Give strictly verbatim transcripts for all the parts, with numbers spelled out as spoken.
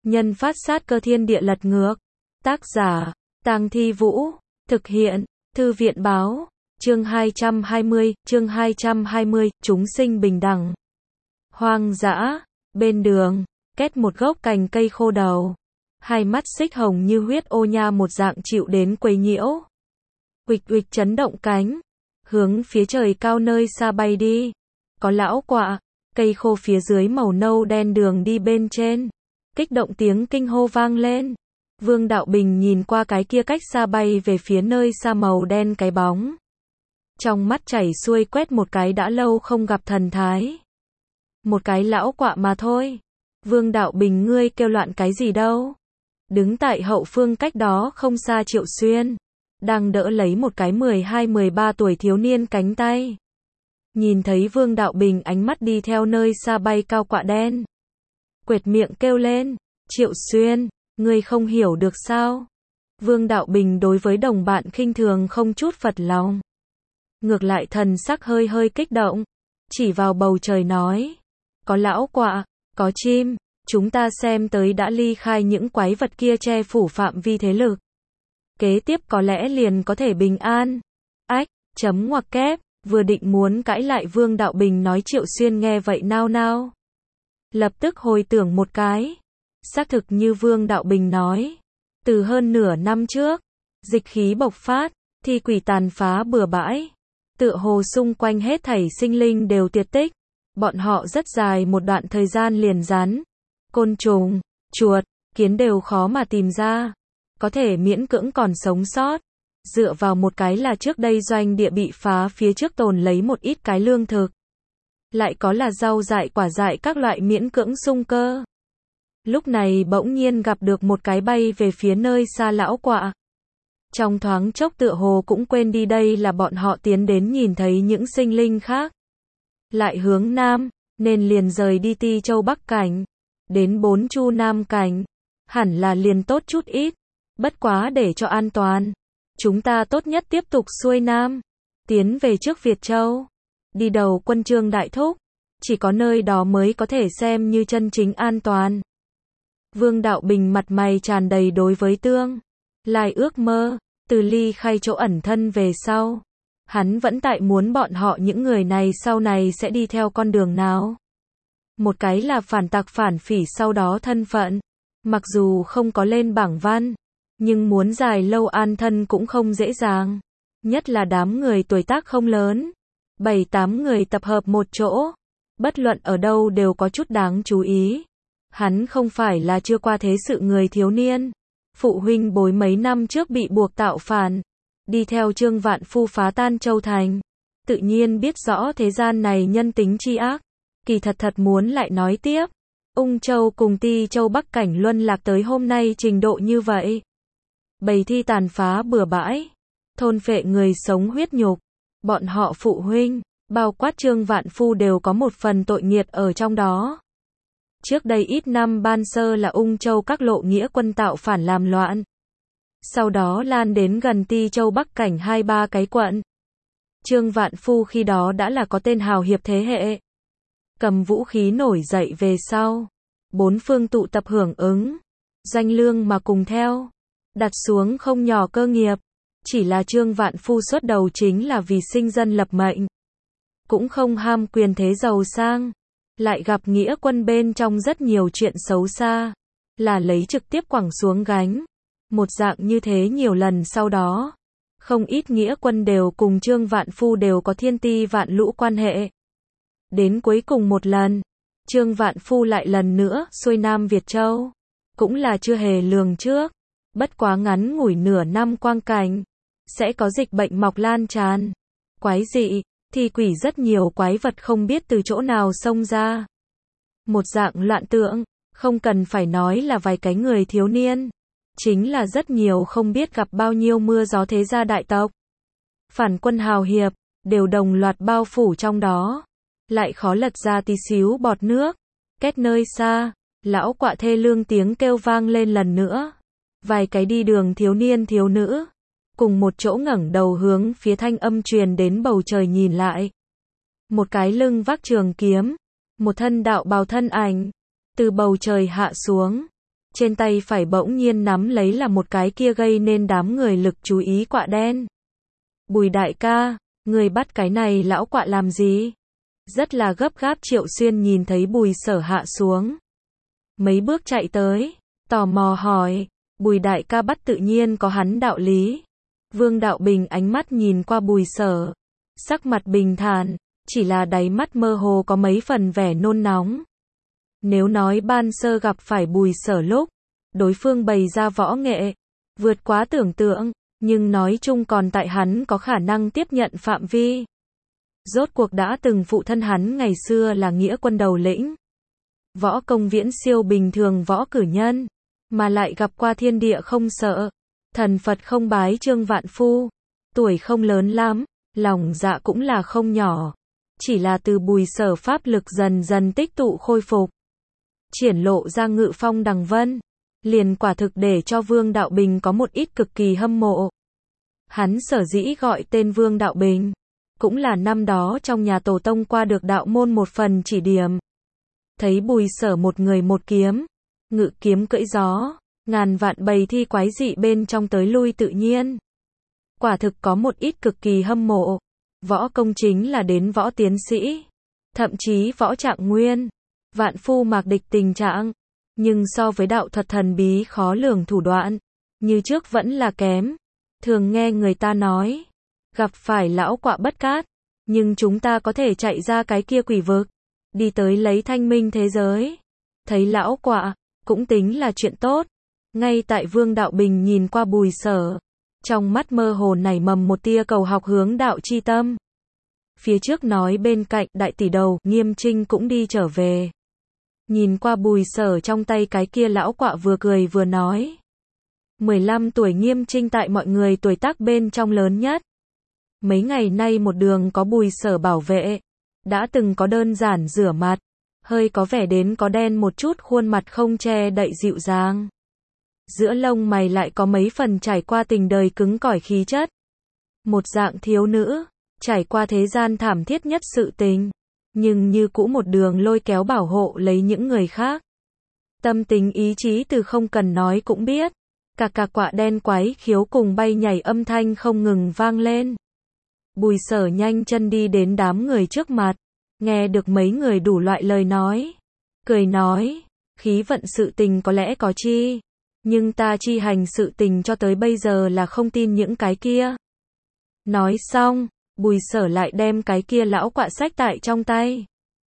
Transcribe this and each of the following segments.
Nhân phát sát cơ thiên địa lật ngược. Tác giả, Tang Thi Vũ. Thực hiện, Thư viện báo. Chương hai trăm hai mươi, chương hai trăm hai mươi, chúng sinh bình đẳng. Hoang dã, bên đường, két một gốc cành cây khô đầu. Hai mắt xích hồng như huyết ô nha một dạng chịu đến quấy nhiễu. Uịch uịch chấn động cánh, hướng phía trời cao nơi xa bay đi. Có lão quạ, cây khô phía dưới màu nâu đen đường đi bên trên. Kích động tiếng kinh hô vang lên. Vương Đạo Bình nhìn qua cái kia cách xa bay về phía nơi xa màu đen cái bóng. Trong mắt chảy xuôi quét một cái đã lâu không gặp thần thái. Một cái lão quạ mà thôi. Vương Đạo Bình ngươi kêu loạn cái gì đâu. Đứng tại hậu phương cách đó không xa Triệu Xuyên. Đang đỡ lấy một cái mười hai mười ba tuổi thiếu niên cánh tay. Nhìn thấy Vương Đạo Bình ánh mắt đi theo nơi xa bay cao quạ đen. Quệt miệng kêu lên, Triệu Xuyên, ngươi không hiểu được sao? Vương Đạo Bình đối với đồng bạn khinh thường không chút phật lòng. Ngược lại thần sắc hơi hơi kích động, chỉ vào bầu trời nói, có lão quạ, có chim, chúng ta xem tới đã ly khai những quái vật kia che phủ phạm vi thế lực. Kế tiếp có lẽ liền có thể bình an. Ách, chấm ngoặc kép, vừa định muốn cãi lại Vương Đạo Bình nói Triệu Xuyên nghe vậy nao nao. Lập tức hồi tưởng một cái. Xác thực như Vương Đạo Bình nói. Từ hơn nửa năm trước, dịch khí bộc phát, thi quỷ tàn phá bừa bãi. Tựa hồ xung quanh hết thảy sinh linh đều tuyệt tích. Bọn họ rất dài một đoạn thời gian liền rắn, côn trùng, chuột, kiến đều khó mà tìm ra. Có thể miễn cưỡng còn sống sót. Dựa vào một cái là trước đây doanh địa bị phá phía trước tồn lấy một ít cái lương thực. Lại có là rau dại quả dại các loại miễn cưỡng sung cơ. Lúc này bỗng nhiên gặp được một cái bay về phía nơi xa lão quạ. Trong thoáng chốc tựa hồ cũng quên đi đây là bọn họ tiến đến nhìn thấy những sinh linh khác. Lại hướng nam, nên liền rời đi Ti Châu Bắc Cảnh. Đến Bốn Chu Nam Cảnh. Hẳn là liền tốt chút ít. Bất quá để cho an toàn. Chúng ta tốt nhất tiếp tục xuôi nam. Tiến về trước Việt Châu. Đi đầu quân Trương Đại Thúc. Chỉ có nơi đó mới có thể xem như chân chính an toàn. Vương Đạo Bình mặt mày tràn đầy đối với tương lai ước mơ. Từ ly khai chỗ ẩn thân về sau. Hắn vẫn tại muốn bọn họ những người này sau này sẽ đi theo con đường nào. Một cái là phản tặc phản phỉ sau đó thân phận. Mặc dù không có lên bảng văn. Nhưng muốn dài lâu an thân cũng không dễ dàng. Nhất là đám người tuổi tác không lớn. Bảy tám người tập hợp một chỗ. Bất luận ở đâu đều có chút đáng chú ý. Hắn không phải là chưa qua thế sự người thiếu niên. Phụ huynh bối mấy năm trước bị buộc tạo phản. Đi theo Trương Vạn Phu phá tan Châu Thành. Tự nhiên biết rõ thế gian này nhân tính chi ác. Kỳ thật thật muốn lại nói tiếp. Ung Châu cùng Ti Châu Bắc Cảnh luân lạc tới hôm nay trình độ như vậy. Bầy thi tàn phá bừa bãi. Thôn phệ người sống huyết nhục. Bọn họ phụ huynh, bao quát Trương Vạn Phu đều có một phần tội nghiệt ở trong đó. Trước đây ít năm ban sơ là Ung Châu các lộ nghĩa quân tạo phản làm loạn. Sau đó lan đến gần Ti Châu Bắc Cảnh hai ba cái quận. Trương Vạn Phu khi đó đã là có tên hào hiệp thế hệ. Cầm vũ khí nổi dậy về sau. Bốn phương tụ tập hưởng ứng. Danh lương mà cùng theo. Đặt xuống không nhỏ cơ nghiệp. Chỉ là Trương Vạn Phu xuất đầu chính là vì sinh dân lập mệnh. Cũng không ham quyền thế giàu sang. Lại gặp nghĩa quân bên trong rất nhiều chuyện xấu xa. Là lấy trực tiếp quẳng xuống gánh. Một dạng như thế nhiều lần sau đó. Không ít nghĩa quân đều cùng Trương Vạn Phu đều có thiên ti vạn lũ quan hệ. Đến cuối cùng một lần. Trương Vạn Phu lại lần nữa xuôi Nam Việt Châu. Cũng là chưa hề lường trước. Bất quá ngắn ngủi nửa năm quang cảnh. Sẽ có dịch bệnh mọc lan tràn. Quái dị, thi quỷ rất nhiều quái vật không biết từ chỗ nào xông ra. Một dạng loạn tượng, không cần phải nói là vài cái người thiếu niên. Chính là rất nhiều không biết gặp bao nhiêu mưa gió thế gia đại tộc. Phản quân hào hiệp, đều đồng loạt bao phủ trong đó. Lại khó lật ra tí xíu bọt nước. Két nơi xa, lão quạ thê lương tiếng kêu vang lên lần nữa. Vài cái đi đường thiếu niên thiếu nữ. Cùng một chỗ ngẩng đầu hướng phía thanh âm truyền đến bầu trời nhìn lại. Một cái lưng vác trường kiếm. Một thân đạo bào thân ảnh. Từ bầu trời hạ xuống. Trên tay phải bỗng nhiên nắm lấy là một cái kia gây nên đám người lực chú ý quạ đen. Bùi đại ca, người bắt cái này lão quạ làm gì? Rất là gấp gáp Triệu Xuyên nhìn thấy Bùi Sở hạ xuống. Mấy bước chạy tới, tò mò hỏi, Bùi đại ca bắt tự nhiên có hắn đạo lý. Vương Đạo Bình ánh mắt nhìn qua Bùi Sở, sắc mặt bình thản, chỉ là đáy mắt mơ hồ có mấy phần vẻ nôn nóng. Nếu nói ban sơ gặp phải Bùi Sở lúc, đối phương bày ra võ nghệ, vượt quá tưởng tượng, nhưng nói chung còn tại hắn có khả năng tiếp nhận phạm vi. Rốt cuộc đã từng phụ thân hắn ngày xưa là nghĩa quân đầu lĩnh. Võ công viễn siêu bình thường võ cử nhân, mà lại gặp qua thiên địa không sợ, thần Phật không bái trương vạn phu, tuổi không lớn lắm, lòng dạ cũng là không nhỏ. Chỉ là từ Bùi Sở pháp lực dần dần tích tụ khôi phục, triển lộ ra ngự phong đằng vân, liền quả thực để cho Vương Đạo Bình có một ít cực kỳ hâm mộ. Hắn sở dĩ gọi tên Vương Đạo Bình, cũng là năm đó trong nhà tổ tông qua được đạo môn một phần chỉ điểm. Thấy Bùi Sở một người một kiếm, ngự kiếm cưỡi gió, ngàn vạn bầy thi quái dị bên trong tới lui tự nhiên. Quả thực có một ít cực kỳ hâm mộ. Võ công chính là đến võ tiến sĩ, thậm chí võ trạng nguyên, vạn phu mạc địch tình trạng. Nhưng so với đạo thuật thần bí khó lường thủ đoạn, như trước vẫn là kém. Thường nghe người ta nói, gặp phải lão quạ bất cát, nhưng chúng ta có thể chạy ra cái kia quỷ vực, đi tới lấy thanh minh thế giới. Thấy lão quạ, cũng tính là chuyện tốt. Ngay tại Vương Đạo Bình nhìn qua Bùi Sở, trong mắt mơ hồ nảy mầm một tia cầu học hướng đạo chi tâm. Phía trước nói bên cạnh đại tỷ đầu, Nghiêm Trinh cũng đi trở về. Nhìn qua Bùi Sở trong tay cái kia lão quạ vừa cười vừa nói. mười lăm tuổi Nghiêm Trinh tại mọi người tuổi tác bên trong lớn nhất. Mấy ngày nay một đường có Bùi Sở bảo vệ, đã từng có đơn giản rửa mặt, hơi có vẻ đến có đen một chút khuôn mặt không che đậy dịu dàng. Giữa lông mày lại có mấy phần trải qua tình đời cứng cỏi khí chất. Một dạng thiếu nữ, trải qua thế gian thảm thiết nhất sự tình, nhưng như cũ một đường lôi kéo bảo hộ lấy những người khác. Tâm tình ý chí từ không cần nói cũng biết. Cả cả quạ đen quái khiếu cùng bay nhảy âm thanh không ngừng vang lên. Bùi Sở nhanh chân đi đến đám người trước mặt, nghe được mấy người đủ loại lời nói. Cười nói, khí vận sự tình có lẽ có chi, nhưng ta chi hành sự tình cho tới bây giờ là không tin những cái kia. Nói xong, Bùi Sở lại đem cái kia lão quạ sách tại trong tay.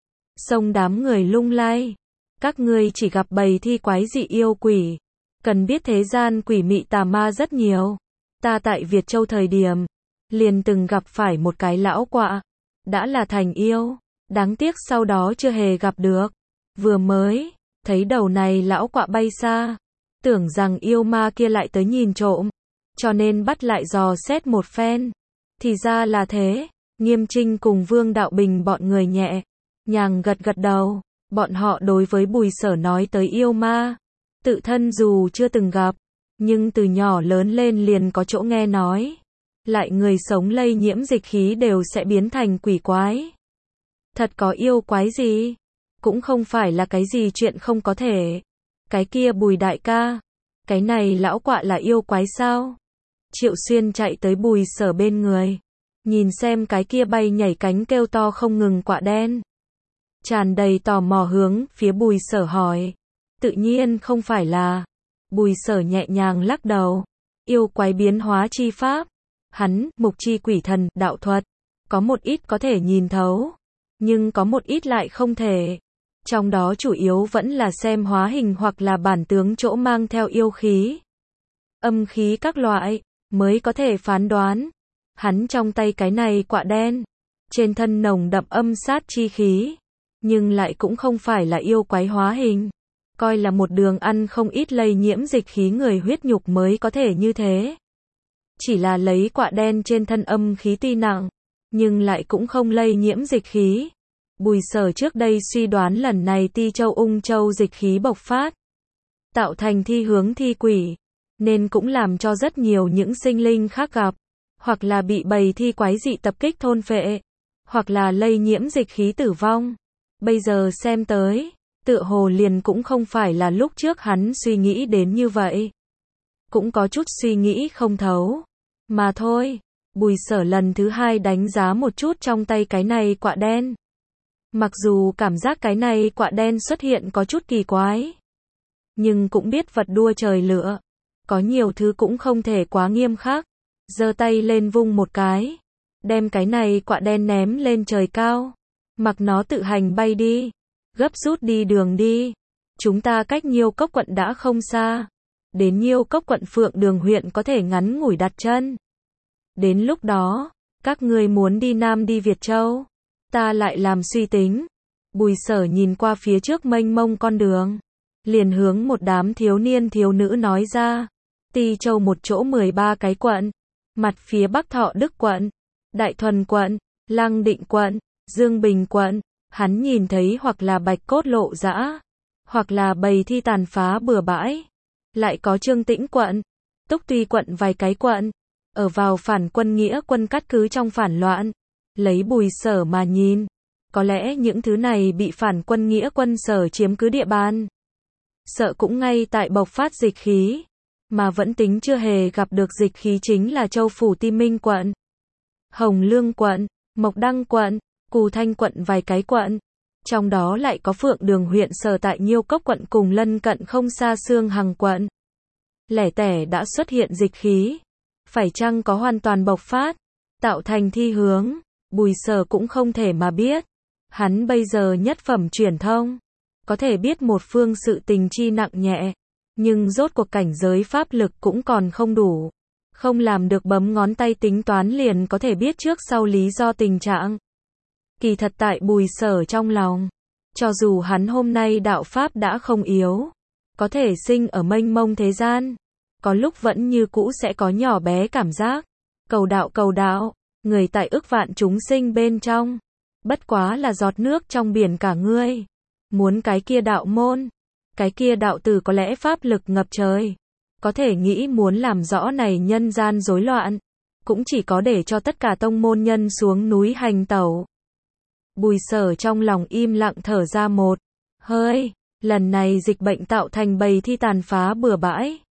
Xông đám người lung lay. Các ngươi chỉ gặp bầy thi quái dị yêu quỷ. Cần biết thế gian quỷ mị tà ma rất nhiều. Ta tại Việt Châu thời điểm, liền từng gặp phải một cái lão quạ. Đã là thành yêu. Đáng tiếc sau đó chưa hề gặp được. Vừa mới, thấy đầu này lão quạ bay xa. Tưởng rằng yêu ma kia lại tới nhìn trộm. Cho nên bắt lại dò xét một phen. Thì ra là thế. Nghiêm Trinh cùng Vương Đạo Bình bọn người nhẹ nhàng gật gật đầu. Bọn họ đối với Bùi Sở nói tới yêu ma, tự thân dù chưa từng gặp, nhưng từ nhỏ lớn lên liền có chỗ nghe nói. Lại người sống lây nhiễm dịch khí đều sẽ biến thành quỷ quái. Thật có yêu quái gì? Cũng không phải là cái gì chuyện không có thể. Cái kia Bùi đại ca, cái này lão quạ là yêu quái sao? Triệu Xuyên chạy tới Bùi Sở bên người, nhìn xem cái kia bay nhảy cánh kêu to không ngừng quạ đen. Tràn đầy tò mò hướng phía Bùi Sở hỏi. Tự nhiên không phải là. Bùi Sở nhẹ nhàng lắc đầu. Yêu quái biến hóa chi pháp. Hắn, mục chi quỷ thần, đạo thuật. Có một ít có thể nhìn thấu. Nhưng có một ít lại không thể. Trong đó chủ yếu vẫn là xem hóa hình hoặc là bản tướng chỗ mang theo yêu khí. Âm khí các loại, mới có thể phán đoán. Hắn trong tay cái này quạ đen. Trên thân nồng đậm âm sát chi khí. Nhưng lại cũng không phải là yêu quái hóa hình. Coi là một đường ăn không ít lây nhiễm dịch khí người huyết nhục mới có thể như thế. Chỉ là lấy quạ đen trên thân âm khí tuy nặng, nhưng lại cũng không lây nhiễm dịch khí. Bùi Sở trước đây suy đoán lần này Ti Châu Ung Châu dịch khí bộc phát, tạo thành thi hướng thi quỷ, nên cũng làm cho rất nhiều những sinh linh khác gặp, hoặc là bị bầy thi quái dị tập kích thôn phệ, hoặc là lây nhiễm dịch khí tử vong. Bây giờ xem tới, tựa hồ liền cũng không phải là lúc trước hắn suy nghĩ đến như vậy. Cũng có chút suy nghĩ không thấu. Mà thôi, Bùi Sở lần thứ hai đánh giá một chút trong tay cái này quạ đen. Mặc dù cảm giác cái này quạ đen xuất hiện có chút kỳ quái, nhưng cũng biết vật đua trời lửa. Có nhiều thứ cũng không thể quá nghiêm khắc. Giơ tay lên vung một cái, đem cái này quạ đen ném lên trời cao. Mặc nó tự hành bay đi. Gấp rút đi đường đi. Chúng ta cách Nhiêu Cốc quận đã không xa. Đến Nhiêu Cốc quận Phượng Đường huyện có thể ngắn ngủi đặt chân. Đến lúc đó, các ngươi muốn đi Nam đi Việt Châu, ta lại làm suy tính. Bùi Sở nhìn qua phía trước mênh mông con đường, liền hướng một đám thiếu niên thiếu nữ nói ra. Ti Châu một chỗ mười ba cái quận, mặt phía Bắc Thọ Đức quận, Đại Thuần quận, Lăng Định quận, Dương Bình quận. Hắn nhìn thấy hoặc là bạch cốt lộ dã, hoặc là bầy thi tàn phá bừa bãi. Lại có Trương Tĩnh quận, Túc Tuy quận vài cái quận, ở vào phản quân nghĩa quân cắt cứ trong phản loạn. Lấy Bùi Sở mà nhìn, có lẽ những thứ này bị phản quân nghĩa quân Sở chiếm cứ địa bàn, sợ cũng ngay tại bộc phát dịch khí, mà vẫn tính chưa hề gặp được dịch khí chính là Châu Phủ Ti Minh quận, Hồng Lương quận, Mộc Đăng quận, Cù Thanh quận vài cái quận. Trong đó lại có Phượng Đường huyện Sở tại Nhiêu Cốc quận cùng lân cận không xa Xương Hằng quận. Lẻ tẻ đã xuất hiện dịch khí. Phải chăng có hoàn toàn bộc phát, tạo thành thi hướng, Bùi Sở cũng không thể mà biết. Hắn bây giờ nhất phẩm truyền thông, có thể biết một phương sự tình chi nặng nhẹ, nhưng rốt cuộc cảnh giới pháp lực cũng còn không đủ. Không làm được bấm ngón tay tính toán liền có thể biết trước sau lý do tình trạng. Kỳ thật tại Bùi Sở trong lòng, cho dù hắn hôm nay đạo pháp đã không yếu, có thể sinh ở mênh mông thế gian, có lúc vẫn như cũ sẽ có nhỏ bé cảm giác. Cầu đạo cầu đạo, người tại ức vạn chúng sinh bên trong, bất quá là giọt nước trong biển cả ngươi. Muốn cái kia đạo môn, cái kia đạo tử có lẽ pháp lực ngập trời, có thể nghĩ muốn làm rõ này nhân gian rối loạn, cũng chỉ có để cho tất cả tông môn nhân xuống núi hành tẩu. Bùi Sở trong lòng im lặng thở ra một hơi, lần này dịch bệnh tạo thành bầy thi tàn phá bừa bãi.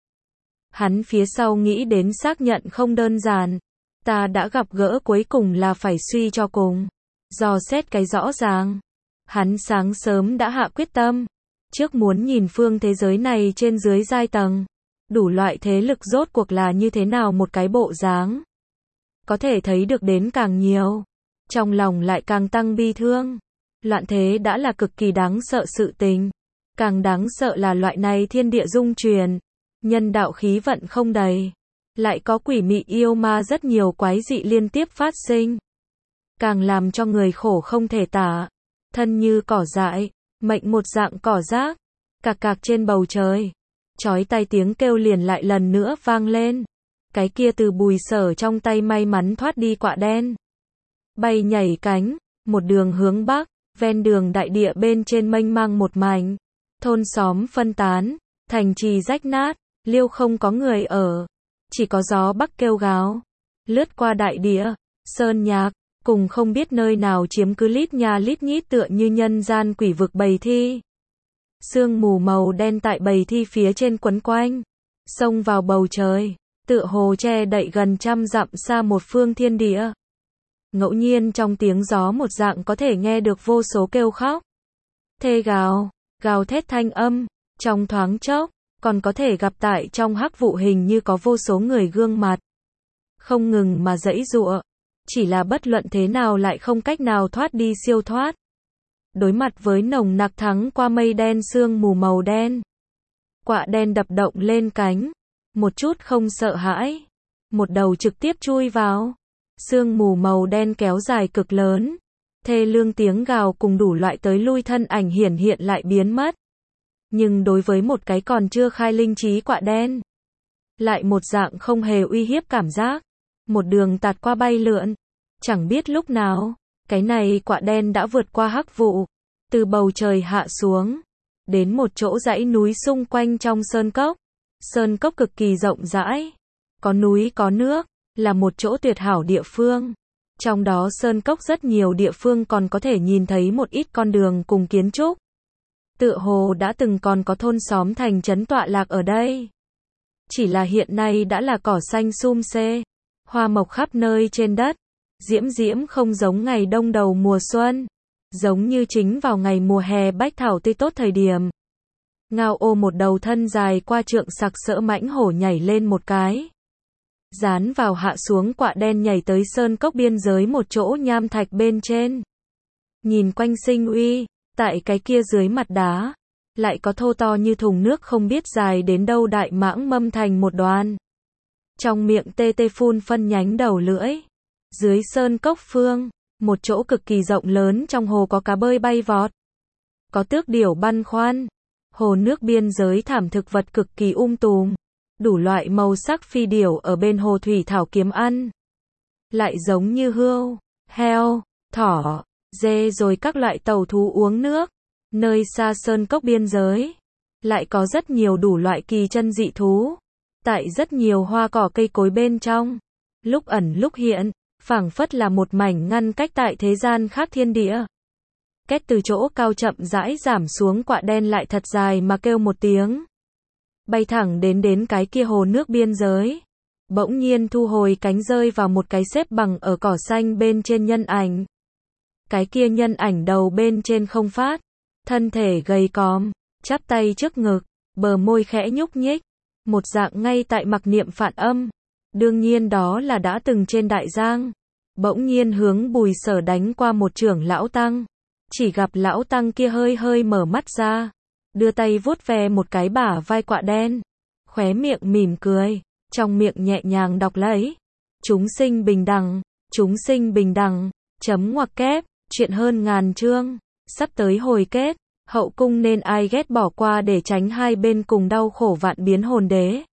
Hắn phía sau nghĩ đến xác nhận không đơn giản, ta đã gặp gỡ cuối cùng là phải suy cho cùng, dò xét cái rõ ràng. Hắn sáng sớm đã hạ quyết tâm, trước muốn nhìn phương thế giới này trên dưới giai tầng, đủ loại thế lực rốt cuộc là như thế nào một cái bộ dáng. Có thể thấy được đến càng nhiều, trong lòng lại càng tăng bi thương. Loạn thế đã là cực kỳ đáng sợ sự tình, càng đáng sợ là loại này thiên địa dung truyền, nhân đạo khí vận không đầy, lại có quỷ mị yêu ma rất nhiều quái dị liên tiếp phát sinh, càng làm cho người khổ không thể tả. Thân như cỏ dại, mệnh một dạng cỏ rác, cạc cạc trên bầu trời, chói tai tiếng kêu liền lại lần nữa vang lên. Cái kia từ Bùi Sở trong tay may mắn thoát đi quạ đen, bay nhảy cánh, một đường hướng bắc, ven đường đại địa bên trên mênh mang một mảnh, thôn xóm phân tán, thành trì rách nát, liêu không có người ở, chỉ có gió bắc kêu gào, lướt qua đại địa, sơn nhạc, cùng không biết nơi nào chiếm cứ lít nha lít nhít tựa như nhân gian quỷ vực bầy thi. Sương mù màu đen tại bầy thi phía trên quấn quanh, xông vào bầu trời, tựa hồ che đậy gần trăm dặm xa một phương thiên địa. Ngẫu nhiên trong tiếng gió một dạng có thể nghe được vô số kêu khóc, thê gào, gào thét thanh âm, trong thoáng chốc, còn có thể gặp tại trong hắc vụ hình như có vô số người gương mặt, không ngừng mà giãy giụa, chỉ là bất luận thế nào lại không cách nào thoát đi siêu thoát. Đối mặt với nồng nặc thắng qua mây đen sương mù màu đen, quạ đen đập động lên cánh, một chút không sợ hãi, một đầu trực tiếp chui vào. Sương mù màu đen kéo dài cực lớn, thê lương tiếng gào cùng đủ loại tới lui thân ảnh hiển hiện lại biến mất. Nhưng đối với một cái còn chưa khai linh trí quạ đen, lại một dạng không hề uy hiếp cảm giác, một đường tạt qua bay lượn. Chẳng biết lúc nào, cái này quạ đen đã vượt qua hắc vụ, từ bầu trời hạ xuống, đến một chỗ dãy núi xung quanh trong sơn cốc. Sơn cốc cực kỳ rộng rãi, có núi có nước, là một chỗ tuyệt hảo địa phương. Trong đó sơn cốc rất nhiều địa phương còn có thể nhìn thấy một ít con đường cùng kiến trúc. Tựa hồ đã từng còn có thôn xóm thành trấn tọa lạc ở đây. Chỉ là hiện nay đã là cỏ xanh sum xê, hoa mộc khắp nơi trên đất, diễm diễm không giống ngày đông đầu mùa xuân, giống như chính vào ngày mùa hè bách thảo tươi tốt thời điểm. Ngao ô một đầu thân dài qua trượng sặc sỡ mãnh hổ nhảy lên một cái. Dán vào hạ xuống quạ đen nhảy tới sơn cốc biên giới một chỗ nham thạch bên trên. Nhìn quanh sinh uy, tại cái kia dưới mặt đá, lại có thô to như thùng nước không biết dài đến đâu đại mãng mâm thành một đoàn. Trong miệng tê tê phun phân nhánh đầu lưỡi. Dưới sơn cốc phương, một chỗ cực kỳ rộng lớn trong hồ có cá bơi bay vọt. Có tước điểu băn khoăn. Hồ nước biên giới thảm thực vật cực kỳ um tùm. Đủ loại màu sắc phi điểu ở bên hồ thủy thảo kiếm ăn. Lại giống như hươu, heo, thỏ, dê rồi các loại tàu thú uống nước. Nơi xa sơn cốc biên giới, lại có rất nhiều đủ loại kỳ chân dị thú. Tại rất nhiều hoa cỏ cây cối bên trong, lúc ẩn lúc hiện, phảng phất là một mảnh ngăn cách tại thế gian khác thiên địa. Két từ chỗ cao chậm rãi giảm xuống quạ đen lại thật dài mà kêu một tiếng. Bay thẳng đến đến cái kia hồ nước biên giới. Bỗng nhiên thu hồi cánh rơi vào một cái xếp bằng ở cỏ xanh bên trên nhân ảnh. Cái kia nhân ảnh đầu bên trên không phát. Thân thể gầy còm, chắp tay trước ngực, bờ môi khẽ nhúc nhích. Một dạng ngay tại mặc niệm phản âm. Đương nhiên đó là đã từng trên đại giang. Bỗng nhiên hướng Bùi Sở đánh qua một trưởng lão tăng. Chỉ gặp lão tăng kia hơi hơi mở mắt ra. Đưa tay vuốt ve một cái bả vai quạ đen. Khóe miệng mỉm cười. Trong miệng nhẹ nhàng đọc lấy. Chúng sinh bình đẳng. Chúng sinh bình đẳng. Chấm ngoặc kép. Chuyện hơn ngàn chương. Sắp tới hồi kết. Hậu cung nên ai ghét bỏ qua để tránh hai bên cùng đau khổ vạn biến hồn đế.